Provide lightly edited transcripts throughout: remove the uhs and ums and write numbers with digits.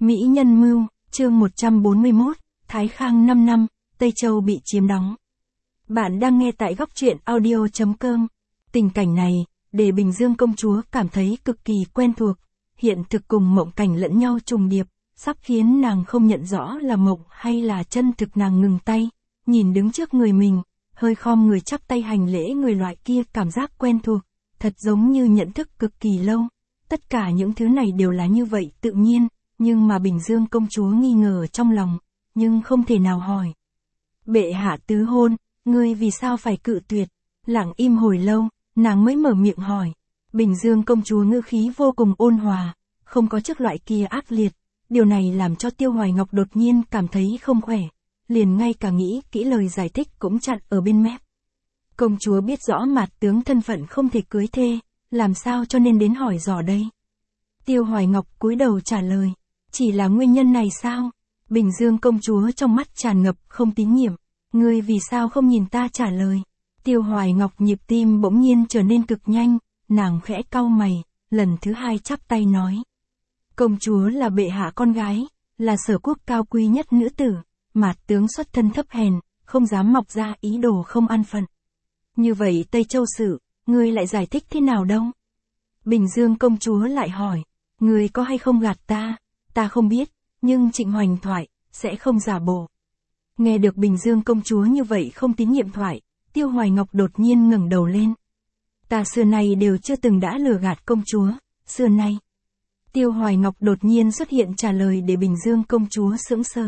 Mỹ Nhân Mưu, chương 141, Thái Khang 5 năm, Tây Châu bị chiếm đóng. Bạn đang nghe tại góc truyện audio.com. Tình cảnh này, để Bình Dương công chúa cảm thấy cực kỳ quen thuộc, hiện thực cùng mộng cảnh lẫn nhau trùng điệp, sắp khiến nàng không nhận rõ là mộng hay là chân thực. Nàng ngừng tay, nhìn đứng trước người mình, hơi khom người chắp tay hành lễ người loại kia, cảm giác quen thuộc, thật giống như nhận thức cực kỳ lâu. Tất cả những thứ này đều là như vậy tự nhiên, nhưng mà Bình Dương công chúa nghi ngờ trong lòng, nhưng không thể nào hỏi. Bệ hạ tứ hôn, ngươi vì sao phải cự tuyệt? Lặng im hồi lâu, nàng mới mở miệng hỏi. Bình Dương công chúa ngữ khí vô cùng ôn hòa, không có chức loại kia ác liệt. Điều này làm cho Tiêu Hoài Ngọc đột nhiên cảm thấy không khỏe, liền ngay cả nghĩ kỹ lời giải thích cũng chặn ở bên mép. Công chúa biết rõ Mạt tướng thân phận không thể cưới thê, làm sao cho nên đến hỏi dò đây? Tiêu Hoài Ngọc cúi đầu trả lời, chỉ là nguyên nhân này sao? Bình Dương công chúa trong mắt tràn ngập không tín nhiệm, ngươi vì sao không nhìn ta trả lời? Tiêu Hoài Ngọc nhịp tim bỗng nhiên trở nên cực nhanh, nàng khẽ cau mày, lần thứ hai chắp tay nói. Công chúa là bệ hạ con gái, là sở quốc cao quý nhất nữ tử, Mạt tướng xuất thân thấp hèn, không dám mọc ra ý đồ không an phận. Như vậy Tây Châu sự, ngươi lại giải thích thế nào đâu? Bình Dương công chúa lại hỏi, ngươi có hay không gạt ta? Ta không biết, nhưng Trịnh Hoành thoại, sẽ không giả bộ. Nghe được Bình Dương công chúa như vậy không tín nhiệm thoại, Tiêu Hoài Ngọc đột nhiên ngẩng đầu lên. Ta xưa nay đều chưa từng đã lừa gạt công chúa, xưa nay. Tiêu Hoài Ngọc đột nhiên xuất hiện trả lời để Bình Dương công chúa sững sờ.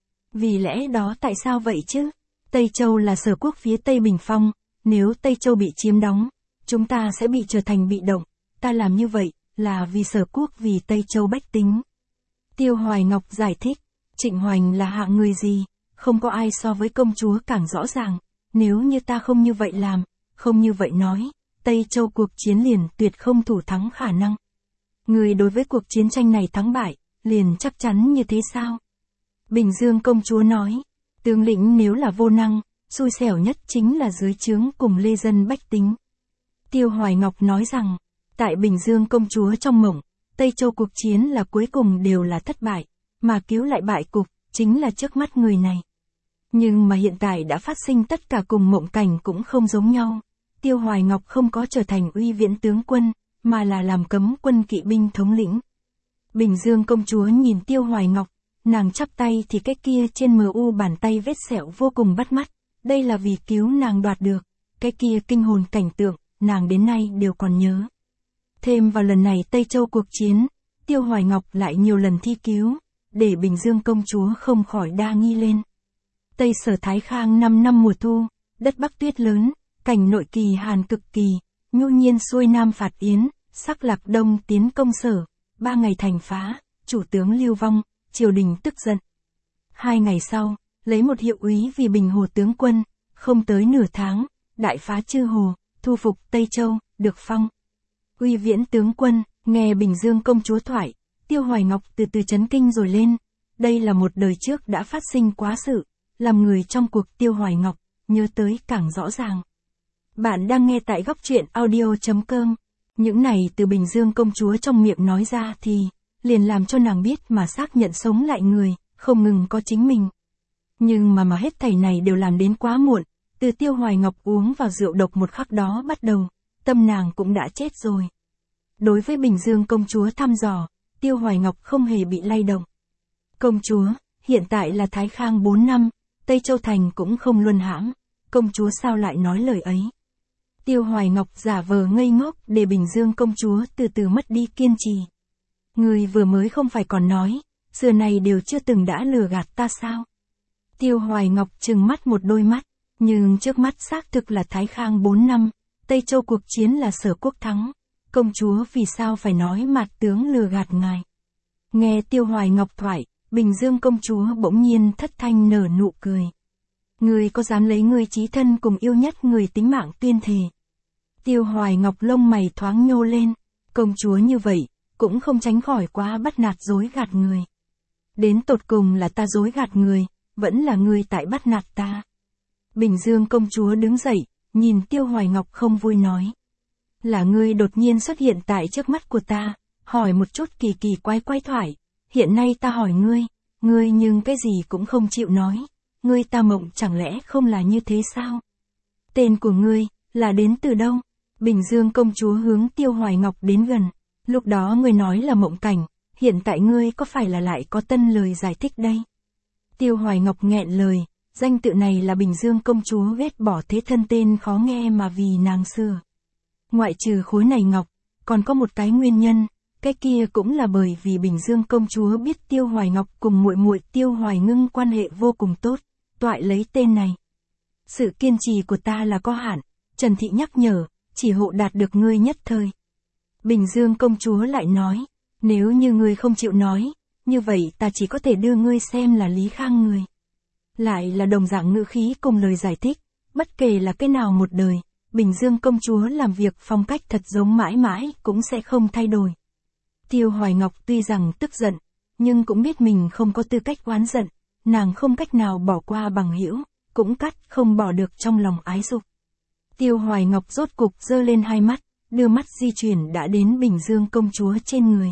Vì lẽ đó tại sao vậy chứ? Tây Châu là sở quốc phía Tây Bình Phong, nếu Tây Châu bị chiếm đóng, chúng ta sẽ bị trở thành bị động. Ta làm như vậy, là vì sở quốc vì Tây Châu bách tính. Tiêu Hoài Ngọc giải thích, Trịnh Hoành là hạng người gì, không có ai so với công chúa càng rõ ràng. Nếu như ta không như vậy làm, không như vậy nói, Tây Châu cuộc chiến liền tuyệt không thủ thắng khả năng. Người đối với cuộc chiến tranh này thắng bại, liền chắc chắn như thế sao? Bình Dương công chúa nói, tướng lĩnh nếu là vô năng, xui xẻo nhất chính là dưới trướng cùng lê dân bách tính. Tiêu Hoài Ngọc nói rằng, tại Bình Dương công chúa trong mộng, Tây Châu cuộc chiến là cuối cùng đều là thất bại, mà cứu lại bại cục, chính là trước mắt người này. Nhưng mà hiện tại đã phát sinh tất cả cùng mộng cảnh cũng không giống nhau. Tiêu Hoài Ngọc không có trở thành uy viễn tướng quân, mà là làm cấm quân kỵ binh thống lĩnh. Bình Dương công chúa nhìn Tiêu Hoài Ngọc, nàng chắp tay thì cái kia trên mu bàn tay vết sẹo vô cùng bắt mắt. Đây là vì cứu nàng đoạt được, cái kia kinh hồn cảnh tượng, nàng đến nay đều còn nhớ. Thêm vào lần này Tây Châu cuộc chiến, Tiêu Hoài Ngọc lại nhiều lần thi cứu, để Bình Dương công chúa không khỏi đa nghi lên. Tây Sở Thái Khang 5 năm mùa thu, đất Bắc tuyết lớn, cảnh nội kỳ hàn cực kỳ, nhu nhiên xuôi nam phạt yến, sắc lạc đông tiến công Sở, 3 ngày thành phá, chủ tướng lưu vong, triều đình tức giận. 2 ngày sau, lấy một hiệu úy vì Bình Hồ tướng quân, không tới nửa tháng, đại phá Chư Hồ, thu phục Tây Châu, được phong uy viễn tướng quân. Nghe Bình Dương công chúa thoại, Tiêu Hoài Ngọc từ từ chấn kinh rồi lên. Đây là một đời trước đã phát sinh quá sự, làm người trong cuộc Tiêu Hoài Ngọc, nhớ tới càng rõ ràng. Bạn đang nghe tại góc truyện audio.com. Những này từ Bình Dương công chúa trong miệng nói ra thì, liền làm cho nàng biết mà xác nhận sống lại người, không ngừng có chính mình. Nhưng mà hết thảy này đều làm đến quá muộn, từ Tiêu Hoài Ngọc uống vào rượu độc một khắc đó bắt đầu, tâm nàng cũng đã chết rồi. Đối với Bình Dương công chúa thăm dò, Tiêu Hoài Ngọc không hề bị lay động. Công chúa, hiện tại là Thái Khang 4 năm, Tây Châu Thành cũng không luân hãm, công chúa sao lại nói lời ấy? Tiêu Hoài Ngọc giả vờ ngây ngốc để Bình Dương công chúa từ từ mất đi kiên trì. Người vừa mới không phải còn nói, xưa này đều chưa từng đã lừa gạt ta sao? Tiêu Hoài Ngọc trừng mắt một đôi mắt, nhưng trước mắt xác thực là Thái Khang 4 năm, Tây Châu cuộc chiến là sở quốc thắng. Công chúa vì sao phải nói Mạt tướng lừa gạt ngài? Nghe Tiêu Hoài Ngọc thoại, Bình Dương công chúa bỗng nhiên thất thanh nở nụ cười. Người có dám lấy người chí thân cùng yêu nhất người tính mạng tuyên thề? Tiêu Hoài Ngọc lông mày thoáng nhô lên, công chúa như vậy, cũng không tránh khỏi quá bắt nạt dối gạt người. Đến tột cùng là ta dối gạt người, vẫn là người tại bắt nạt ta. Bình Dương công chúa đứng dậy, nhìn Tiêu Hoài Ngọc không vui nói. Là ngươi đột nhiên xuất hiện tại trước mắt của ta, hỏi một chút kỳ kỳ quái quái thoại, hiện nay ta hỏi ngươi nhưng cái gì cũng không chịu nói, ngươi ta mộng chẳng lẽ không là như thế sao? Tên của ngươi, là đến từ đâu? Bình Dương công chúa hướng Tiêu Hoài Ngọc đến gần, lúc đó ngươi nói là mộng cảnh, hiện tại ngươi có phải là lại có tân lời giải thích đây? Tiêu Hoài Ngọc nghẹn lời, danh tự này là Bình Dương công chúa ghét bỏ thế thân tên khó nghe mà vì nàng xưa. Ngoại trừ khối này ngọc, còn có một cái nguyên nhân, cái kia cũng là bởi vì Bình Dương công chúa biết Tiêu Hoài Ngọc cùng muội muội Tiêu Hoài Ngưng quan hệ vô cùng tốt, toại lấy tên này. Sự kiên trì của ta là có hạn, Trần Thị nhắc nhở, chỉ hộ đạt được ngươi nhất thời. Bình Dương công chúa lại nói, nếu như ngươi không chịu nói, như vậy ta chỉ có thể đưa ngươi xem là Lý Khang người. Lại là đồng dạng ngữ khí cùng lời giải thích, bất kể là cái nào một đời, Bình Dương công chúa làm việc phong cách thật giống mãi mãi cũng sẽ không thay đổi. Tiêu Hoài Ngọc tuy rằng tức giận, nhưng cũng biết mình không có tư cách oán giận, nàng không cách nào bỏ qua bằng hữu, cũng cắt không bỏ được trong lòng ái dục. Tiêu Hoài Ngọc rốt cục giơ lên hai mắt, đưa mắt di chuyển đã đến Bình Dương công chúa trên người.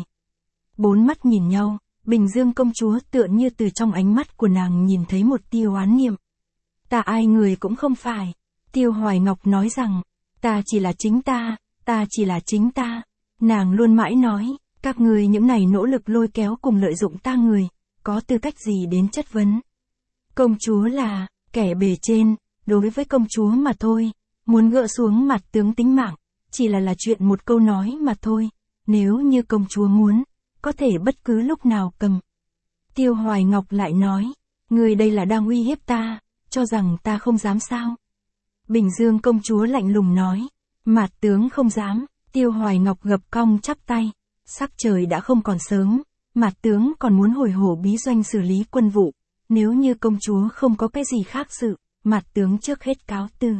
Bốn mắt nhìn nhau, Bình Dương công chúa tựa như từ trong ánh mắt của nàng nhìn thấy một tia oán niệm. Ta ai người cũng không phải. Tiêu Hoài Ngọc nói rằng, ta chỉ là chính ta chỉ là chính ta. Nàng luôn mãi nói, các người những này nỗ lực lôi kéo cùng lợi dụng ta người, có tư cách gì đến chất vấn. Công chúa là, kẻ bề trên, đối với công chúa mà thôi, muốn gỡ xuống mặt tướng tính mạng, chỉ là chuyện một câu nói mà thôi, nếu như công chúa muốn, có thể bất cứ lúc nào cầm. Tiêu Hoài Ngọc lại nói, người đây là đang uy hiếp ta, cho rằng ta không dám sao. Bình Dương công chúa lạnh lùng nói, mạt tướng không dám. Tiêu Hoài Ngọc gập cong chắp tay, sắc trời đã không còn sớm, mạt tướng còn muốn hồi hổ bí doanh xử lý quân vụ, nếu như công chúa không có cái gì khác sự, mạt tướng trước hết cáo từ.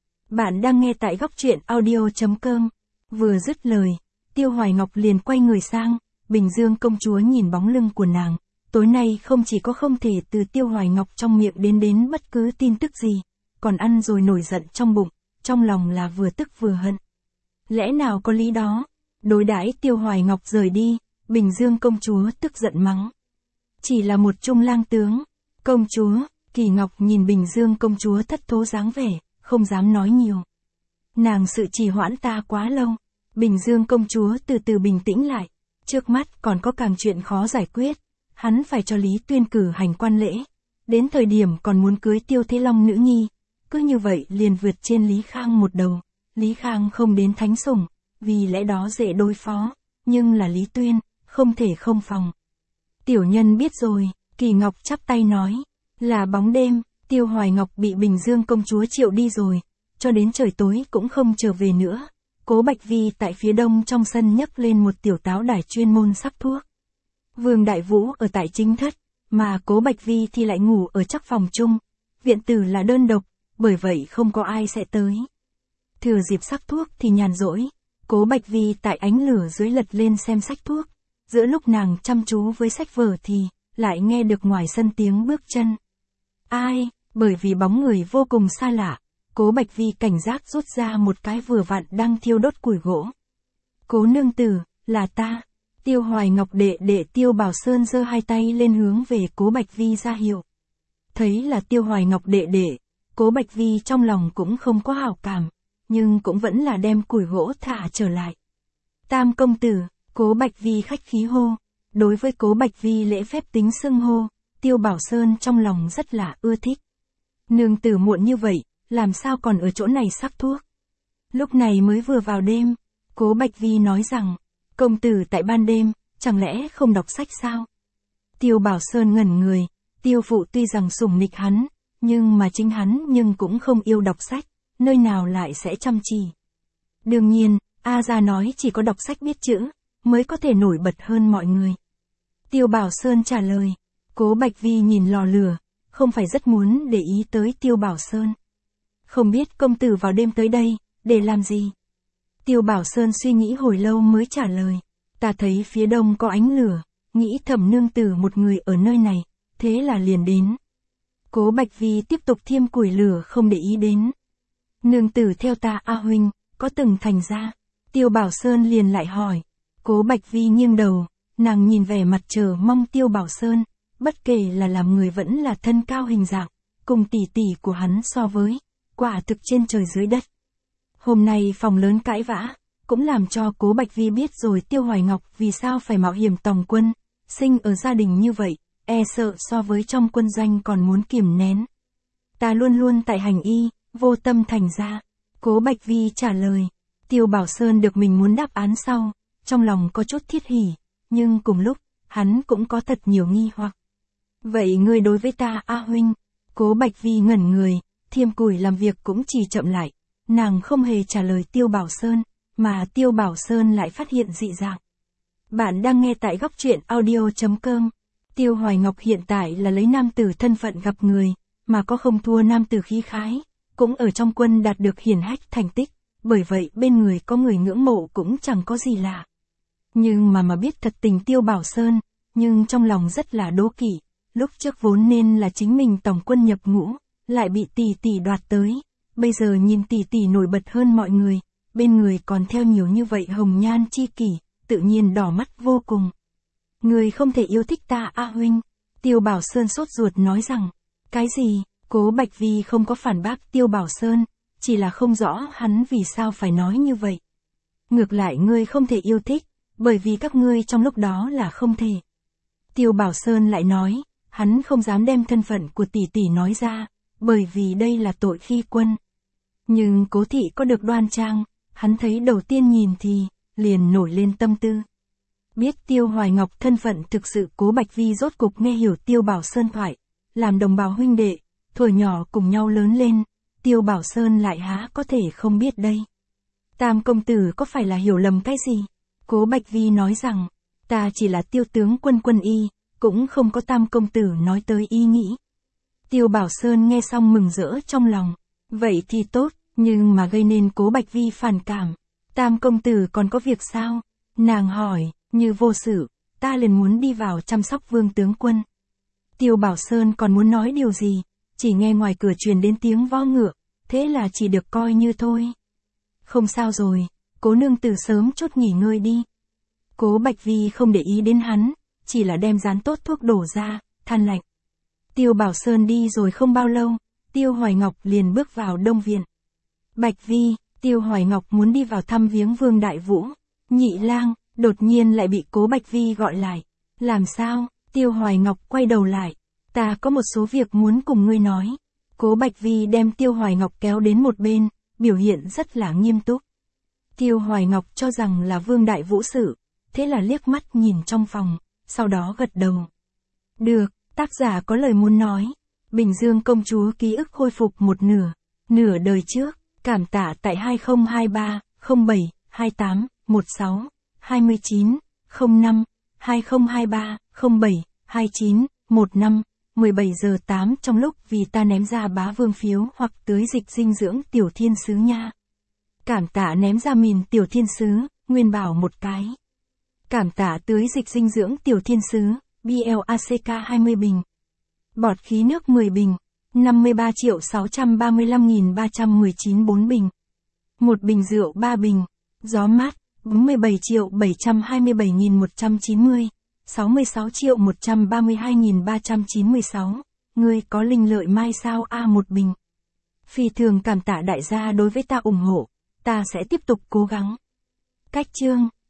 Bạn đang nghe tại góc truyện audio.com. Vừa dứt lời, Tiêu Hoài Ngọc liền quay người sang, Bình Dương công chúa nhìn bóng lưng của nàng, tối nay không chỉ có không thể từ Tiêu Hoài Ngọc trong miệng đến bất cứ tin tức gì, còn ăn rồi nổi giận trong bụng, trong lòng là vừa tức vừa hận. Lẽ nào có lý đó? Đối đãi Tiêu Hoài Ngọc rời đi, Bình Dương công chúa tức giận mắng. Chỉ là một trung lang tướng. Công chúa, Kỳ Ngọc nhìn Bình Dương công chúa thất thố dáng vẻ, không dám nói nhiều. Nàng sự trì hoãn ta quá lâu. Bình Dương công chúa từ từ bình tĩnh lại. Trước mắt còn có càng chuyện khó giải quyết. Hắn phải cho Lý Tuyên cử hành quan lễ. Đến thời điểm còn muốn cưới Tiêu Thế Long nữ nhi. Cứ như vậy liền vượt trên Lý Khang một đầu. Lý Khang không đến thánh sủng, vì lẽ đó dễ đối phó, nhưng là Lý Tuyên, không thể không phòng. Tiểu nhân biết rồi, Kỳ Ngọc chắp tay nói, là bóng đêm, Tiêu Hoài Ngọc bị Bình Dương công chúa triệu đi rồi, cho đến trời tối cũng không trở về nữa. Cố Bạch Vi tại phía đông trong sân nhấc lên một tiểu táo đài chuyên môn sắc thuốc. Vương Đại Vũ ở tại chính thất, mà Cố Bạch Vi thì lại ngủ ở chắc phòng chung. Viện tử là đơn độc, bởi vậy không có ai sẽ tới. Thừa dịp sắc thuốc thì nhàn rỗi, Cố Bạch Vi tại ánh lửa dưới lật lên xem sách thuốc. Giữa lúc nàng chăm chú với sách vở thì, lại nghe được ngoài sân tiếng bước chân. Ai, bởi vì bóng người vô cùng xa lạ, Cố Bạch Vi cảnh giác rút ra một cái vừa vặn đang thiêu đốt củi gỗ. Cố nương tử, là ta. Tiêu Hoài Ngọc đệ Tiêu Bảo Sơn giơ hai tay lên hướng về Cố Bạch Vi ra hiệu. Thấy là Tiêu Hoài Ngọc đệ, Cố Bạch Vi trong lòng cũng không có hảo cảm, nhưng cũng vẫn là đem củi gỗ thả trở lại. Tam công tử, Cố Bạch Vi khách khí hô. Đối với Cố Bạch Vi lễ phép tính xưng hô, Tiêu Bảo Sơn trong lòng rất là ưa thích. Nương tử muộn như vậy, làm sao còn ở chỗ này sắc thuốc? Lúc này mới vừa vào đêm, Cố Bạch Vi nói rằng, công tử tại ban đêm, chẳng lẽ không đọc sách sao? Tiêu Bảo Sơn ngẩn người, Tiêu phụ tuy rằng sủng nịch hắn, nhưng mà chính hắn nhưng cũng không yêu đọc sách, nơi nào lại sẽ chăm chỉ. Đương nhiên, A Gia nói chỉ có đọc sách biết chữ, mới có thể nổi bật hơn mọi người. Tiêu Bảo Sơn trả lời, Cố Bạch Vi nhìn lò lửa, không phải rất muốn để ý tới Tiêu Bảo Sơn. Không biết công tử vào đêm tới đây, để làm gì? Tiêu Bảo Sơn suy nghĩ hồi lâu mới trả lời, ta thấy phía đông có ánh lửa, nghĩ thẩm nương tử một người ở nơi này, thế là liền đến. Cố Bạch Vi tiếp tục thiêm củi lửa không để ý đến. Nương tử theo ta A huynh, có từng thành ra? Tiêu Bảo Sơn liền lại hỏi. Cố Bạch Vi nghiêng đầu, nàng nhìn vẻ mặt chờ mong Tiêu Bảo Sơn, bất kể là làm người vẫn là thân cao hình dạng, cùng tỷ tỷ của hắn so với, quả thực trên trời dưới đất. Hôm nay phòng lớn cãi vã, cũng làm cho Cố Bạch Vi biết rồi Tiêu Hoài Ngọc vì sao phải mạo hiểm tòng quân, sinh ở gia đình như vậy, e sợ so với trong quân doanh còn muốn kiềm nén. Ta luôn luôn tại hành y, vô tâm thành ra. Cố Bạch Vi trả lời. Tiêu Bảo Sơn được mình muốn đáp án sau, trong lòng có chút thiết hỉ, nhưng cùng lúc, hắn cũng có thật nhiều nghi hoặc. Vậy ngươi đối với ta huynh? Cố Bạch Vi ngẩn người, Thiêm Củi làm việc cũng chỉ chậm lại, nàng không hề trả lời Tiêu Bảo Sơn, mà Tiêu Bảo Sơn lại phát hiện dị dạng. Bạn đang nghe tại góc truyện audio.com. Tiêu Hoài Ngọc hiện tại là lấy nam tử thân phận gặp người, mà có không thua nam tử khí khái, cũng ở trong quân đạt được hiển hách thành tích, bởi vậy bên người có người ngưỡng mộ cũng chẳng có gì lạ. Nhưng mà biết thật tình Tiêu Bảo Sơn, nhưng trong lòng rất là đố kỵ, lúc trước vốn nên là chính mình tổng quân nhập ngũ, lại bị tỷ tỷ đoạt tới, bây giờ nhìn tỷ tỷ nổi bật hơn mọi người, bên người còn theo nhiều như vậy hồng nhan chi kỷ, tự nhiên đỏ mắt vô cùng. Người không thể yêu thích ta huynh. Tiêu Bảo Sơn sốt ruột nói rằng, cái gì? Cố Bạch Vi không có phản bác Tiêu Bảo Sơn, chỉ là không rõ hắn vì sao phải nói như vậy. Ngược lại ngươi không thể yêu thích, bởi vì các ngươi trong lúc đó là không thể. Tiêu Bảo Sơn lại nói, hắn không dám đem thân phận của tỷ tỷ nói ra, bởi vì đây là tội khi quân. Nhưng Cố thị có được đoan trang, hắn thấy đầu tiên nhìn thì, liền nổi lên tâm tư. Biết Tiêu Hoài Ngọc thân phận thực sự, Cố Bạch Vi rốt cục nghe hiểu Tiêu Bảo Sơn thoại, làm đồng bào huynh đệ, thuở nhỏ cùng nhau lớn lên, Tiêu Bảo Sơn lại há có thể không biết đây. Tam công tử có phải là hiểu lầm cái gì? Cố Bạch Vi nói rằng, ta chỉ là Tiêu tướng quân quân y, cũng không có Tam công tử nói tới ý nghĩ. Tiêu Bảo Sơn nghe xong mừng rỡ trong lòng, vậy thì tốt, nhưng mà gây nên Cố Bạch Vi phản cảm. Tam công tử còn có việc sao? Nàng hỏi, như vô sự, ta liền muốn đi vào chăm sóc Vương tướng quân. Tiêu Bảo Sơn còn muốn nói điều gì, chỉ nghe ngoài cửa truyền đến tiếng vo ngựa, thế là chỉ được coi như thôi. Không sao rồi, Cố nương tử sớm chút nghỉ ngơi đi. Cố Bạch Vi không để ý đến hắn, chỉ là đem dán tốt thuốc đổ ra, than lạnh. Tiêu Bảo Sơn đi rồi không bao lâu, Tiêu Hoài Ngọc liền bước vào Đông Viện. Bạch Vi, Tiêu Hoài Ngọc muốn đi vào thăm viếng Vương Đại Vũ. Nhị lang, đột nhiên lại bị Cố Bạch Vi gọi lại. Làm sao? Tiêu Hoài Ngọc quay đầu lại. Ta có một số việc muốn cùng ngươi nói. Cố Bạch Vi đem Tiêu Hoài Ngọc kéo đến một bên, biểu hiện rất là nghiêm túc. Tiêu Hoài Ngọc cho rằng là Vương Đại Vũ sự, thế là liếc mắt nhìn trong phòng, sau đó gật đầu. Được, tác giả có lời muốn nói. Bình Dương công chúa ký ức khôi phục một nửa đời trước, cảm tạ tại 2023 07 28 16 29 05 2023 07 29 15 17 giờ 8 trong lúc vì ta ném ra bá vương phiếu hoặc tưới dịch dinh dưỡng tiểu thiên sứ nha. Cảm tạ ném ra mìn tiểu thiên sứ, Nguyên Bảo một cái. Cảm tạ tưới dịch dinh dưỡng tiểu thiên sứ, BLACK 20 bình. Bọt khí nước 10 bình, 53.635.319 4 bình. Một bình rượu 3 bình, gió mát, 47.727.190, 66.132.396, ngươi có linh lợi mai sao một bình. Phi thường cảm tạ đại gia đối với ta ủng hộ, ta sẽ tiếp tục cố gắng. Cách chương